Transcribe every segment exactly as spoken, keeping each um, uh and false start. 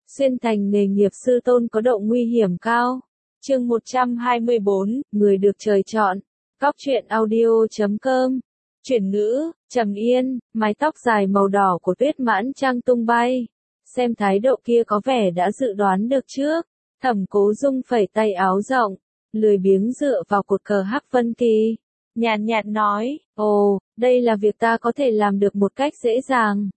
Xuyên thành nghề nghiệp sư tôn có độ nguy hiểm cao. Chương một trăm hai mươi bốn, người được trời chọn. Góc truyện audio chấm com. Chuyển ngữ, Trầm Yên, mái tóc dài màu đỏ của Tuyết Mãn Trăng tung bay. Xem thái độ kia có vẻ đã dự đoán được trước. Thẩm Cố Dung phẩy tay áo rộng, lười biếng dựa vào cột cờ Hắc Vân Kỳ. Nhàn nhạt nói, ồ, đây là việc ta có thể làm được một cách dễ dàng.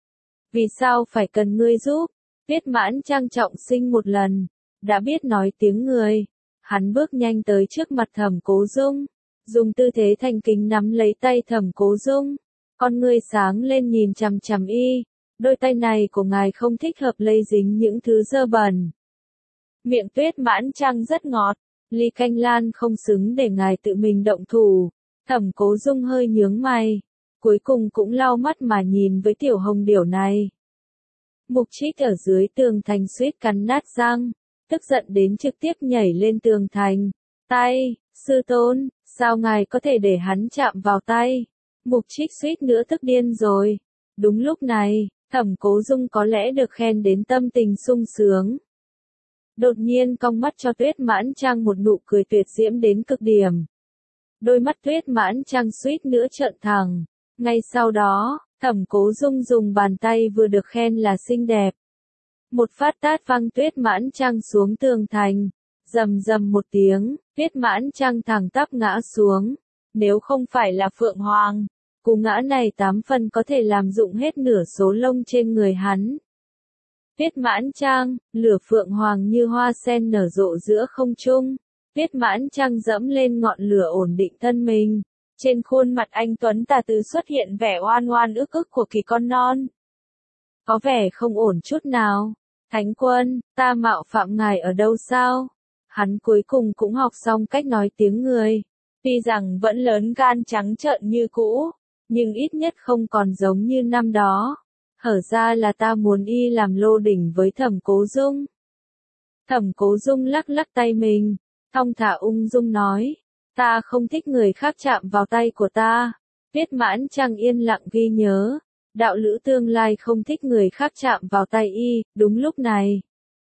Vì sao phải cần ngươi giúp? Tuyết Mãn Trăng trọng sinh một lần, đã biết nói tiếng người. Hắn bước nhanh tới trước mặt Thẩm Cố Dung, dùng tư thế thành kính nắm lấy tay Thẩm Cố Dung. Con ngươi sáng lên nhìn chằm chằm y, đôi tay này của ngài không thích hợp lây dính những thứ dơ bẩn. Miệng Tuyết Mãn Trăng rất ngọt, ly canh lan không xứng để ngài tự mình động thủ. Thẩm Cố Dung hơi nhướng mày, cuối cùng cũng lau mắt mà nhìn với tiểu hồng điểu này. Mục Trích ở dưới tường thành suýt cắn nát răng, tức giận đến trực tiếp nhảy lên tường thành. Tay, sư tôn, sao ngài có thể để hắn chạm vào tay? Mục Trích suýt nữa tức điên rồi. Đúng lúc này, Thẩm Cố Dung có lẽ được khen đến tâm tình sung sướng. Đột nhiên cong mắt cho Tuyết Mãn Trăng một nụ cười tuyệt diễm đến cực điểm. Đôi mắt Tuyết Mãn Trăng suýt nữa trợn thẳng. Ngay sau đó, Thẩm Cố Dung dùng bàn tay vừa được khen là xinh đẹp. Một phát tát văng Tuyết Mãn Trăng xuống tường thành. Rầm rầm một tiếng, Tuyết Mãn Trăng thẳng tắp ngã xuống. Nếu không phải là Phượng Hoàng, cú ngã này tám phần có thể làm rụng hết nửa số lông trên người hắn. Tuyết Mãn Trăng, lửa Phượng Hoàng như hoa sen nở rộ giữa không trung. Tuyết Mãn Trăng dẫm lên ngọn lửa ổn định thân mình. Trên khuôn mặt anh tuấn tà tứ xuất hiện vẻ oan oan ức ức của kỳ con non. Có vẻ không ổn chút nào. Thánh quân, ta mạo phạm ngài ở đâu sao? Hắn cuối cùng cũng học xong cách nói tiếng người. Tuy rằng vẫn lớn gan trắng trợn như cũ, nhưng ít nhất không còn giống như năm đó. Hở ra là ta muốn y làm lô đỉnh với Thẩm Cố Dung. Thẩm Cố Dung lắc lắc tay mình, thong thả ung dung nói. Ta không thích người khác chạm vào tay của ta. Tuyết Mãn Trăng yên lặng ghi nhớ. Đạo lữ tương lai không thích người khác chạm vào tay y. Đúng lúc này,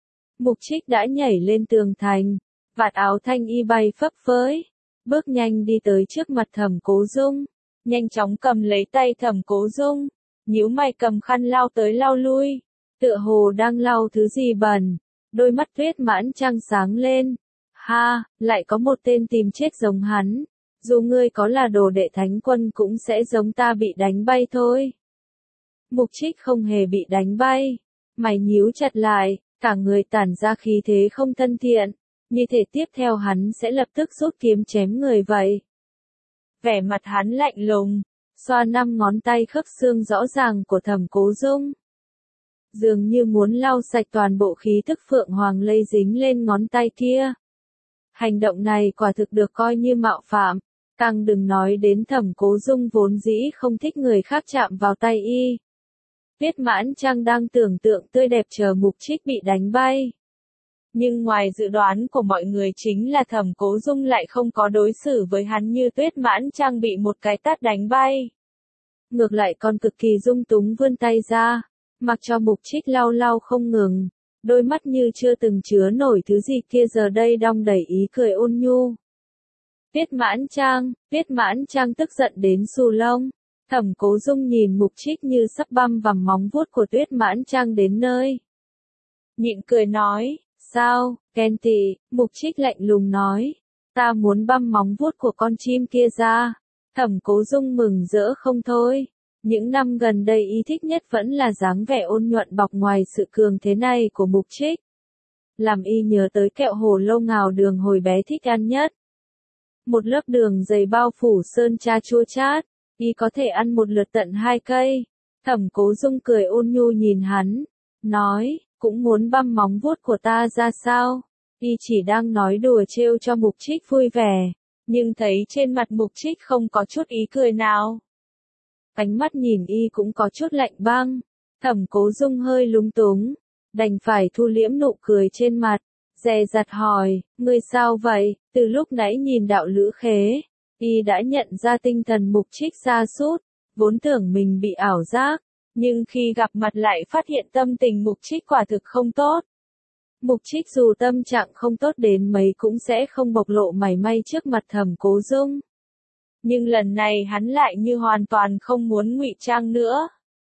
Mục Trích đã nhảy lên tường thành. Vạt áo thanh y bay phấp phới. Bước nhanh đi tới trước mặt Thẩm Cố Dung. Nhanh chóng cầm lấy tay Thẩm Cố Dung. Nhíu mày cầm khăn lau tới lau lui. Tựa hồ đang lau thứ gì bẩn. Đôi mắt Tuyết Mãn Trăng sáng lên. Ha, lại có một tên tìm chết giống hắn. Dù ngươi có là đồ đệ thánh quân cũng sẽ giống ta bị đánh bay thôi. Mục Trích không hề bị đánh bay. Mày nhíu chặt lại, cả người tản ra khí thế không thân thiện. Như thể tiếp theo hắn sẽ lập tức rút kiếm chém người vậy. Vẻ mặt hắn lạnh lùng, xoa năm ngón tay khớp xương rõ ràng của Thẩm Cố Dung. Dường như muốn lau sạch toàn bộ khí thức Phượng Hoàng lây dính lên ngón tay kia. Hành động này quả thực được coi như mạo phạm, càng đừng nói đến Thẩm Cố Dung vốn dĩ không thích người khác chạm vào tay y. Tuyết Mãn Trăng đang tưởng tượng tươi đẹp chờ Mục Trích bị đánh bay. Nhưng ngoài dự đoán của mọi người chính là Thẩm Cố Dung lại không có đối xử với hắn như Tuyết Mãn Trăng bị một cái tát đánh bay. Ngược lại còn cực kỳ dung túng vươn tay ra, mặc cho Mục Trích lau lau không ngừng. Đôi mắt như chưa từng chứa nổi thứ gì kia giờ đây đong đầy ý cười ôn nhu. Tuyết Mãn Trăng, Tuyết Mãn Trăng tức giận đến xù lông. Thẩm Cố Dung nhìn Mục Trích như sắp băm vằm móng vuốt của Tuyết Mãn Trăng đến nơi. Nhịn cười nói, sao, ghen tị, Mục Trích lạnh lùng nói. Ta muốn băm móng vuốt của con chim kia ra. Thẩm Cố Dung mừng rỡ không thôi. Những năm gần đây y thích nhất vẫn là dáng vẻ ôn nhuận bọc ngoài sự cường thế này của Mục Trích. Làm y nhớ tới kẹo hồ lô ngào đường hồi bé thích ăn nhất. Một lớp đường dày bao phủ sơn cha chua chát, y có thể ăn một lượt tận hai cây. Thẩm Cố Dung cười ôn nhu nhìn hắn, nói, cũng muốn băm móng vuốt của ta ra sao? Y chỉ đang nói đùa trêu cho Mục Trích vui vẻ, nhưng thấy trên mặt Mục Trích không có chút ý cười nào. Ánh mắt nhìn y cũng có chút lạnh băng. Thẩm Cố Dung hơi lúng túng, đành phải thu liễm nụ cười trên mặt, dè dặt hỏi, ngươi sao vậy? Từ lúc nãy nhìn đạo lữ khế, y đã nhận ra tinh thần Mục Trích sa sút, vốn tưởng mình bị ảo giác, Nhưng khi gặp mặt lại phát hiện tâm tình Mục Trích quả thực không tốt. Mục Trích dù tâm trạng không tốt đến mấy cũng sẽ không bộc lộ mảy may trước mặt Thẩm Cố Dung. Nhưng lần này hắn lại như hoàn toàn không muốn ngụy trang nữa.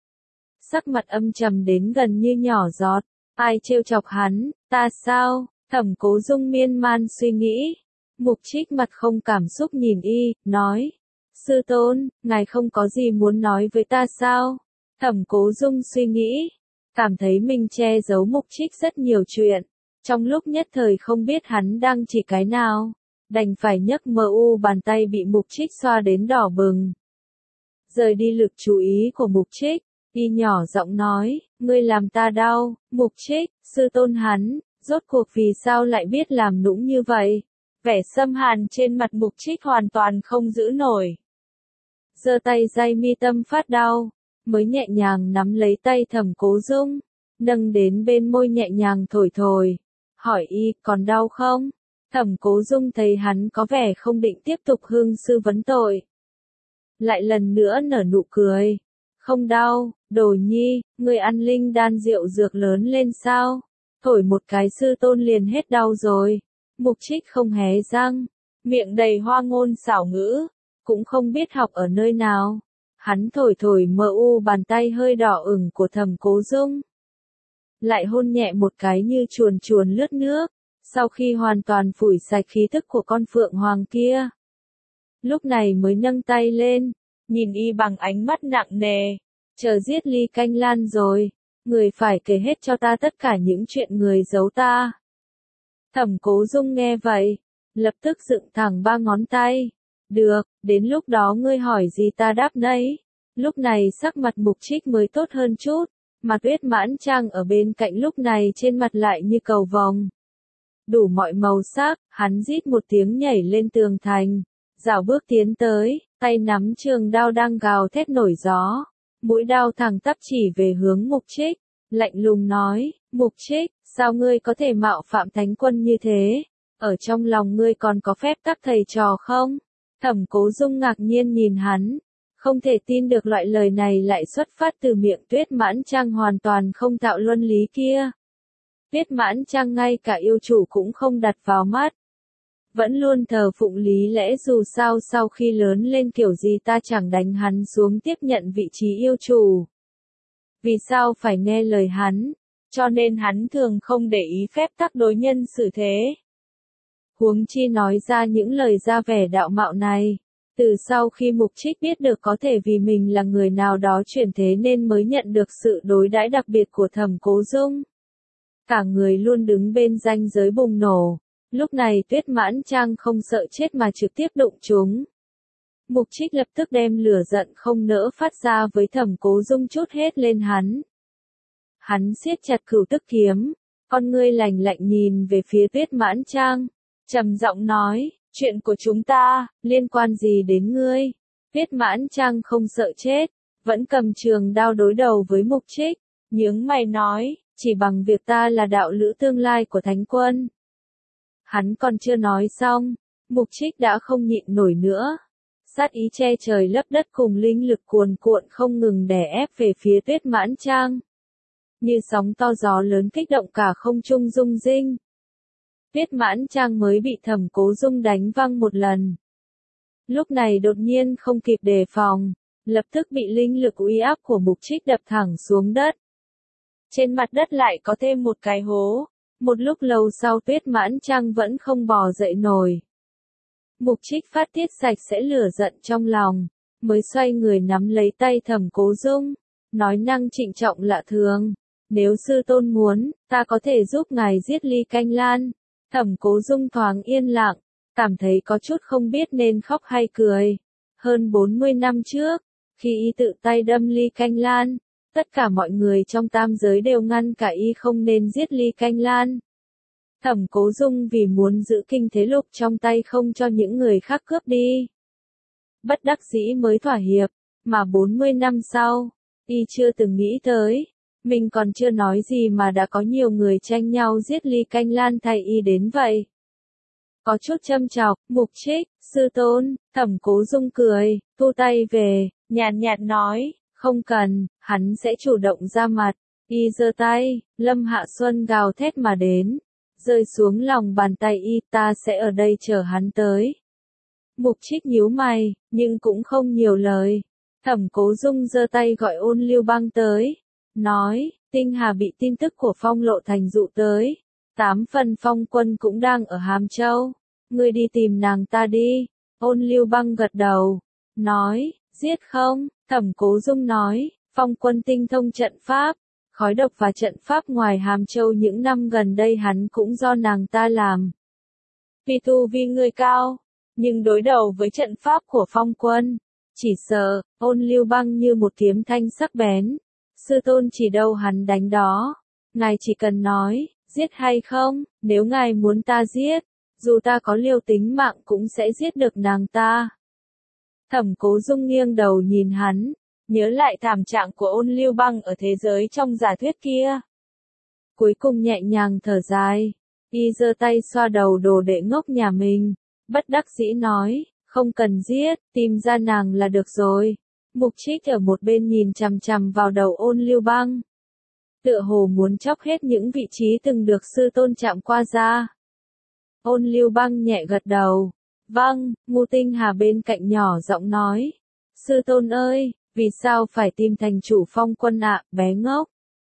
Sắc mặt âm trầm đến gần như nhỏ giọt, ai trêu chọc hắn, ta sao? Thẩm Cố Dung miên man suy nghĩ. Mục Trích mặt không cảm xúc nhìn y, nói, sư tôn, ngài không có gì muốn nói với ta sao? Thẩm Cố Dung suy nghĩ, cảm thấy mình che giấu Mục Trích rất nhiều chuyện, trong lúc nhất thời không biết hắn đang chỉ cái nào, đành phải nhấc mờ u bàn tay bị Mục Trích xoa đến đỏ bừng. Rời đi lực chú ý của Mục Trích, y nhỏ giọng nói, ngươi làm ta đau. Mục Trích, sư tôn hắn, rốt cuộc vì sao lại biết làm nũng như vậy? Vẻ xâm hàn trên mặt Mục Trích hoàn toàn không giữ nổi. Giơ tay day mi tâm phát đau, mới nhẹ nhàng nắm lấy tay Thẩm Cố Dung, nâng đến bên môi nhẹ nhàng thổi thổi, hỏi y, còn đau không? Thẩm Cố Dung thấy hắn có vẻ không định tiếp tục hương sư vấn tội. Lại lần nữa nở nụ cười. Không đau, đồ nhi, ngươi ăn linh đan rượu dược lớn lên sao? Thổi một cái sư tôn liền hết đau rồi. Mục Trích không hé răng, miệng đầy hoa ngôn xảo ngữ, cũng không biết học ở nơi nào. Hắn thổi thổi mờ u bàn tay hơi đỏ ửng của Thẩm Cố Dung. Lại hôn nhẹ một cái như chuồn chuồn lướt nước, sau khi hoàn toàn phủi sạch khí thức của con phượng hoàng kia. Lúc này mới nâng tay lên, nhìn y bằng ánh mắt nặng nề, chờ giết Ly Canh Lan rồi, người phải kể hết cho ta tất cả những chuyện người giấu ta. Thẩm Cố Dung nghe vậy, lập tức dựng thẳng ba ngón tay. Được, đến lúc đó ngươi hỏi gì ta đáp nấy. Lúc này sắc mặt Mục Trích mới tốt hơn chút, mà Tuyết Mãn Trang ở bên cạnh lúc này trên mặt lại như cầu vồng. Đủ mọi màu sắc, hắn rít một tiếng nhảy lên tường thành, rảo bước tiến tới, tay nắm trường đao đang gào thét nổi gió, mũi đao thẳng tắp chỉ về hướng Mục Trích, lạnh lùng nói, Mục Trích, sao ngươi có thể mạo phạm thánh quân như thế? Ở trong lòng ngươi còn có phép tắc thầy trò không? Thẩm Cố Dung ngạc nhiên nhìn hắn, không thể tin được loại lời này lại xuất phát từ miệng Tuyết Mãn Trang hoàn toàn không tạo luân lý kia. Tuyết Mãn Trang ngay cả yêu chủ cũng không đặt vào mắt. Vẫn luôn thờ phụng lý lẽ dù sao sau khi lớn lên kiểu gì ta chẳng đánh hắn xuống tiếp nhận vị trí yêu chủ. Vì sao phải nghe lời hắn, cho nên hắn thường không để ý phép tắc đối nhân xử thế. Huống chi nói ra những lời ra vẻ đạo mạo này. Từ sau khi Mục Trích biết được có thể vì mình là người nào đó chuyển thế nên mới nhận được sự đối đãi đặc biệt của Thẩm Cố Dung. Cả người luôn đứng bên ranh giới bùng nổ. Lúc này Tuyết Mãn Trang không sợ chết mà trực tiếp đụng chúng. Mục Trích lập tức đem lửa giận không nỡ phát ra với Thẩm Cố Dung chút hết lên hắn. Hắn siết chặt cửu tức kiếm, con ngươi lạnh lạnh nhìn về phía Tuyết Mãn Trang, trầm giọng nói, chuyện của chúng ta, liên quan gì đến ngươi? Tuyết Mãn Trang không sợ chết, vẫn cầm trường đao đối đầu với Mục Trích, nhướng mày nói, chỉ bằng việc ta là đạo lữ tương lai của thánh quân. Hắn còn chưa nói xong, Mục Trích đã không nhịn nổi nữa. Sát ý che trời lấp đất cùng linh lực cuồn cuộn không ngừng đè ép về phía Tuyết Mãn Trang. Như sóng to gió lớn kích động cả không trung rung rinh. Tuyết Mãn Trang mới bị Thẩm Cố Dung đánh văng một lần. Lúc này đột nhiên không kịp đề phòng, lập tức bị linh lực uy áp của Mục Trích đập thẳng xuống đất. Trên mặt đất lại có thêm một cái hố. Một lúc lâu sau Tuyết Mãn Trang vẫn không bò dậy nổi. Mục Trích phát tiết sạch sẽ lửa giận trong lòng, mới xoay người nắm lấy tay Thẩm Cố Dung, nói năng trịnh trọng lạ thường, nếu sư tôn muốn, ta có thể giúp ngài giết Ly Canh Lan. Thẩm Cố Dung thoáng yên lặng, cảm thấy có chút không biết nên khóc hay cười. Hơn bốn mươi năm trước, khi y tự tay đâm Ly Canh Lan, tất cả mọi người trong tam giới đều ngăn cả y không nên giết Ly Canh Lan. Thẩm Cố Dung vì muốn giữ kinh thế lục trong tay không cho những người khác cướp đi. Bất đắc dĩ mới thỏa hiệp, mà bốn mươi năm sau, y chưa từng nghĩ tới. Mình còn chưa nói gì mà đã có nhiều người tranh nhau giết Ly Canh Lan thay y đến vậy. Có chút châm chọc, Mục Trích, sư tôn, Thẩm Cố Dung cười, thu tay về, nhàn nhạt nói, Không cần, hắn sẽ chủ động ra mặt. Y giơ tay, Lâm Hạ Xuân gào thét mà đến. Rơi xuống lòng bàn tay y, ta sẽ ở đây chờ hắn tới. Mục Trích nhíu mày, nhưng cũng không nhiều lời. Thẩm Cố Dung giơ tay gọi Ôn Lưu Băng tới. Nói, Tinh Hà bị tin tức của Phong Lộ Thành dụ tới. Tám phần Phong quân cũng đang ở Hàm Châu. Ngươi đi tìm nàng ta đi. Ôn Lưu Băng gật đầu. Nói, giết không? Thẩm Cố Dung nói, Phong quân tinh thông trận pháp. Khói độc và trận pháp ngoài Hàm Châu những năm gần đây hắn cũng do nàng ta làm. Vì tu vi ngươi cao, nhưng đối đầu với trận pháp của Phong quân, chỉ sợ, Ôn Lưu Băng như một kiếm thanh sắc bén. Sư tôn chỉ đâu hắn đánh đó. Ngài chỉ cần nói, giết hay không, nếu ngài muốn ta giết, dù ta có liều tính mạng cũng sẽ giết được nàng ta. Thẩm Cố Dung nghiêng đầu nhìn hắn, nhớ lại thảm trạng của Ôn Lưu Băng ở thế giới trong giả thuyết kia. Cuối cùng nhẹ nhàng thở dài, y giơ tay xoa đầu đồ đệ ngốc nhà mình, bất đắc dĩ nói, không cần giết, tìm ra nàng là được rồi. Mục Trích ở một bên nhìn chằm chằm vào đầu Ôn Lưu Băng. Tựa hồ muốn chóc hết những vị trí từng được sư tôn chạm qua ra. Ôn Lưu Băng nhẹ gật đầu. Vâng, Ngô Tinh Hà bên cạnh nhỏ giọng nói. Sư tôn ơi, vì sao phải tìm thành chủ Phong quân ạ, bé ngốc?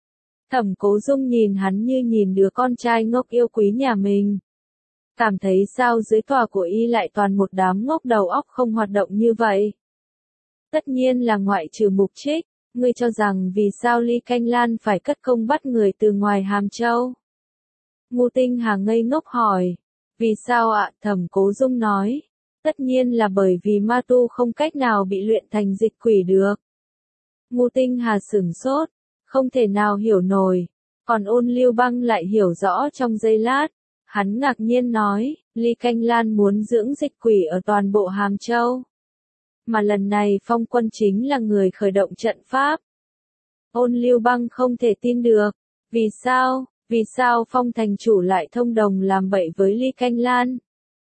Thẩm Cố Dung nhìn hắn như nhìn đứa con trai ngốc yêu quý nhà mình. Cảm thấy sao dưới tòa của y lại toàn một đám ngốc đầu óc không hoạt động như vậy? Tất nhiên là ngoại trừ Mục Trích, ngươi cho rằng vì sao Ly Canh Lan phải cất công bắt người từ ngoài Hàm Châu? Ngô Tinh Hà ngây ngốc hỏi. Vì sao ạ? Thẩm Cố Dung nói. Tất nhiên là bởi vì ma tu không cách nào bị luyện thành dịch quỷ được. Ngô Tinh Hà sửng sốt, không thể nào hiểu nổi. Còn Ôn Lưu Băng lại hiểu rõ trong giây lát. Hắn ngạc nhiên nói, Ly Canh Lan muốn dưỡng dịch quỷ ở toàn bộ Hàm Châu. Mà lần này Phong quân chính là người khởi động trận pháp. Ôn Lưu Băng không thể tin được. Vì sao? Vì sao Phong thành chủ lại thông đồng làm bậy với Ly Canh Lan?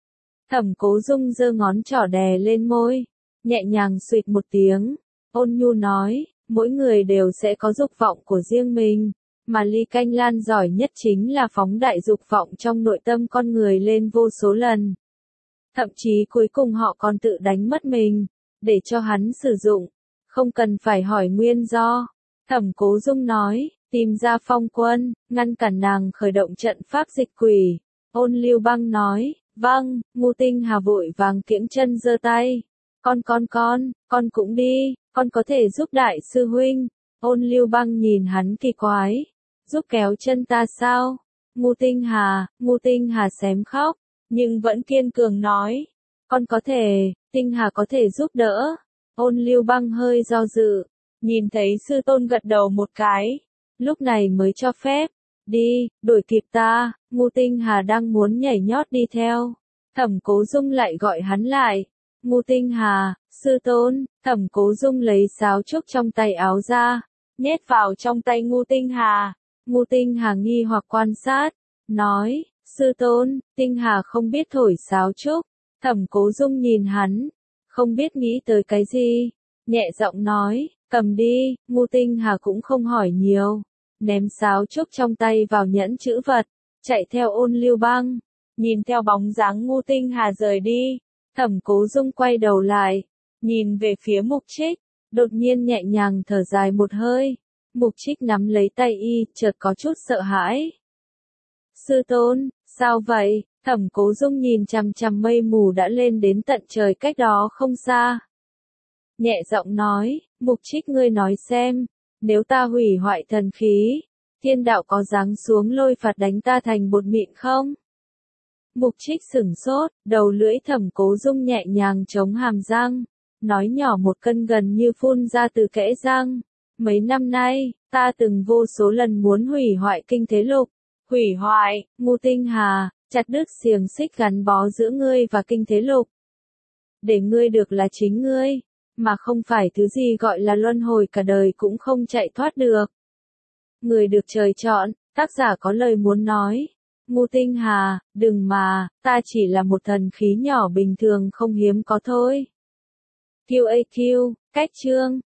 Thẩm Cố Dung giơ ngón trỏ đè lên môi, nhẹ nhàng suýt một tiếng. Ôn nhu nói, mỗi người đều sẽ có dục vọng của riêng mình, mà Ly Canh Lan giỏi nhất chính là phóng đại dục vọng trong nội tâm con người lên vô số lần. Thậm chí cuối cùng họ còn tự đánh mất mình, để cho hắn sử dụng, không cần phải hỏi nguyên do. Thẩm Cố Dung nói, tìm ra Phong quân, ngăn cản nàng khởi động trận pháp dịch quỷ. Ôn Lưu Băng nói, vâng. Ngô Tinh Hà vội vàng kiễng chân giơ tay. Con con con, con cũng đi, con có thể giúp đại sư huynh. Ôn Lưu Băng nhìn hắn kỳ quái. Giúp kéo chân ta sao? Ngô Tinh Hà, Ngô Tinh Hà xém khóc, nhưng vẫn kiên cường nói. Con có thể, Tinh Hà có thể giúp đỡ. Ôn Lưu Băng hơi do dự, nhìn thấy sư tôn gật đầu một cái, lúc này mới cho phép. Đi, đuổi kịp ta. Ngô Tinh Hà đang muốn nhảy nhót đi theo. Thẩm Cố Dung lại gọi hắn lại. Ngô Tinh Hà, sư tôn. Thẩm Cố Dung lấy sáo trúc trong tay áo ra, nhét vào trong tay Ngô Tinh Hà. Ngô Tinh Hà nghi hoặc quan sát, nói, sư tôn, Tinh Hà không biết thổi sáo trúc. Thẩm Cố Dung nhìn hắn, không biết nghĩ tới cái gì, nhẹ giọng nói, cầm đi. Ngô Tinh Hà cũng không hỏi nhiều, ném sáo trúc trong tay vào nhẫn chữ vật, chạy theo Ôn Lưu Băng. Nhìn theo bóng dáng Ngô Tinh Hà rời đi, Thẩm Cố Dung quay đầu lại, nhìn về phía Mục Trích, đột nhiên nhẹ nhàng thở dài một hơi. Mục Trích nắm lấy tay y, chợt có chút sợ hãi. Sư tôn, sao vậy? Thẩm Cố Dung nhìn chằm chằm mây mù đã lên đến tận trời cách đó không xa. Nhẹ giọng nói, Mục Trích ngươi nói xem, nếu ta hủy hoại thần khí, thiên đạo có giáng xuống lôi phạt đánh ta thành bột mịn không? Mục Trích sửng sốt, đầu lưỡi Thẩm Cố Dung nhẹ nhàng chống hàm răng, nói nhỏ một cân gần như phun ra từ kẽ răng. Mấy năm nay, ta từng vô số lần muốn hủy hoại kinh thế lục. Hủy hoại, Ngô Tinh Hà, chặt đứt xiềng xích gắn bó giữa ngươi và kinh thế lục. Để ngươi được là chính ngươi, mà không phải thứ gì gọi là luân hồi cả đời cũng không chạy thoát được. Người được trời chọn, tác giả có lời muốn nói. Ngô Tinh Hà, đừng mà, ta chỉ là một thần khí nhỏ bình thường không hiếm có thôi. quy a quy, cách chương.